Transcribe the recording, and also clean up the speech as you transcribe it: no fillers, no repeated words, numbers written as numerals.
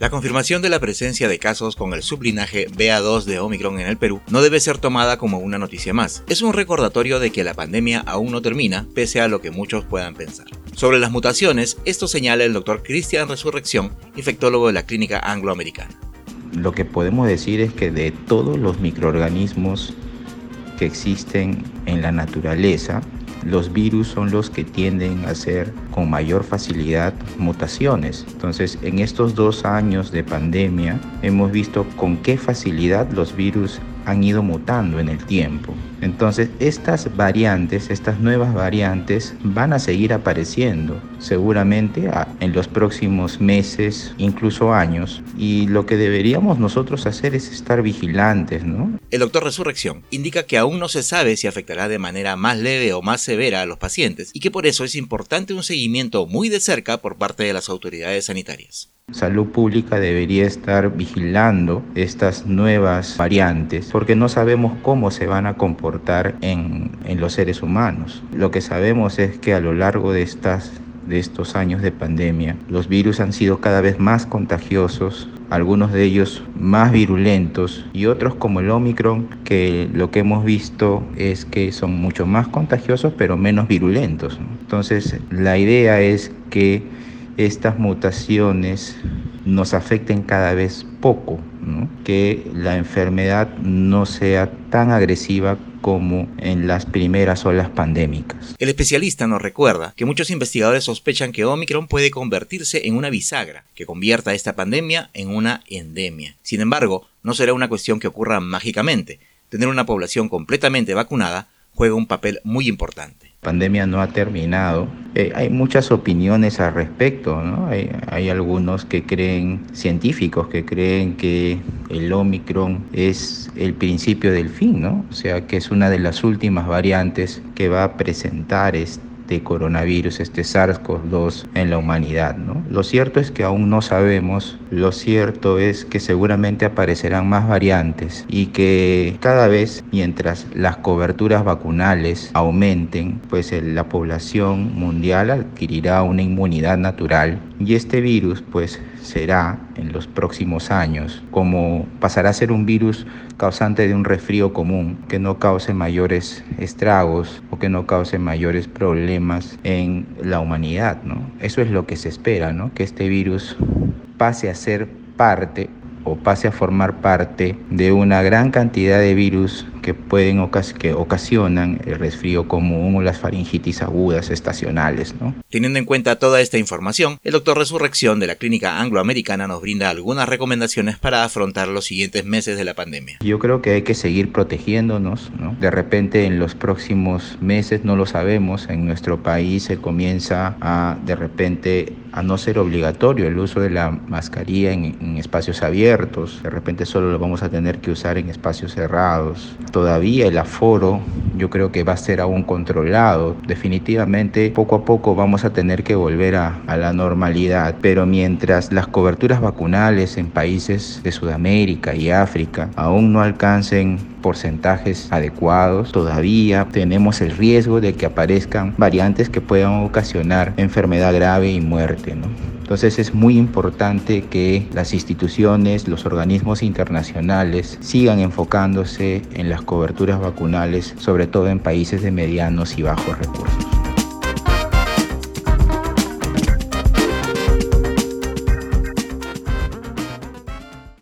La confirmación de la presencia de casos con el sublinaje BA.2 de Omicron en el Perú no debe ser tomada como una noticia más. Es un recordatorio de que la pandemia aún no termina, pese a lo que muchos puedan pensar. Sobre las mutaciones, esto señala el Dr. Cristian Resurrección, infectólogo de la Clínica Anglo-Americana. Lo que podemos decir es que de todos los microorganismos que existen en la naturaleza, los virus son los que tienden a hacer con mayor facilidad mutaciones. Entonces, en estos 2 años de pandemia, hemos visto con qué facilidad los virus han ido mutando en el tiempo. Entonces, estas nuevas variantes van a seguir apareciendo seguramente en los próximos meses, incluso años. Y lo que deberíamos nosotros hacer es estar vigilantes, ¿no? El doctor Resurrección indica que aún no se sabe si afectará de manera más leve o más severa a los pacientes y que por eso es importante un seguimiento muy de cerca por parte de las autoridades sanitarias. Salud Pública debería estar vigilando estas nuevas variantes porque no sabemos cómo se van a comportar en los seres humanos. Lo que sabemos es que a lo largo de estos años de pandemia, los virus han sido cada vez más contagiosos, algunos de ellos más virulentos y otros como el Omicron, que lo que hemos visto es que son mucho más contagiosos pero menos virulentos, ¿no? Entonces, la idea es que estas mutaciones nos afecten cada vez poco, ¿no? Que la enfermedad no sea tan agresiva como en las primeras olas pandémicas. El especialista nos recuerda que muchos investigadores sospechan que Omicron puede convertirse en una bisagra, que convierta esta pandemia en una endemia. Sin embargo, no será una cuestión que ocurra mágicamente. Tener una población completamente vacunada juega un papel muy importante. La pandemia no ha terminado. Hay muchas opiniones al respecto, ¿no? Hay algunos científicos que creen que el Omicron es el principio del fin, ¿no? O sea, que es una de las últimas variantes que va a presentar este coronavirus, este SARS-CoV-2 en la humanidad, ¿no? Lo cierto es que aún no sabemos, lo cierto es que seguramente aparecerán más variantes y que cada vez mientras las coberturas vacunales aumenten, pues la población mundial adquirirá una inmunidad natural y este virus pues será en los próximos años como pasará a ser un virus causante de un resfrío común que no cause mayores estragos o que no cause mayores problemas en la humanidad, ¿no? Eso es lo que se espera, ¿no? Que este virus pase a ser parte o pase a formar parte de una gran cantidad de virus que ocasionan el resfrío común o las faringitis agudas estacionales, ¿no? Teniendo en cuenta toda esta información, el doctor Resurrección de la Clínica Anglo-Americana nos brinda algunas recomendaciones para afrontar los siguientes meses de la pandemia. Yo creo que hay que seguir protegiéndonos, ¿no? De repente en los próximos meses, no lo sabemos, en nuestro país se comienza a no ser obligatorio el uso de la mascarilla en espacios abiertos. De repente solo lo vamos a tener que usar en espacios cerrados. Todavía el aforo yo creo que va a ser aún controlado. Definitivamente poco a poco vamos a tener que volver a la normalidad, pero mientras las coberturas vacunales en países de Sudamérica y África aún no alcancen porcentajes adecuados, todavía tenemos el riesgo de que aparezcan variantes que puedan ocasionar enfermedad grave y muerte, ¿no? Entonces es muy importante que las instituciones, los organismos internacionales sigan enfocándose en las coberturas vacunales, sobre todo en países de medianos y bajos recursos.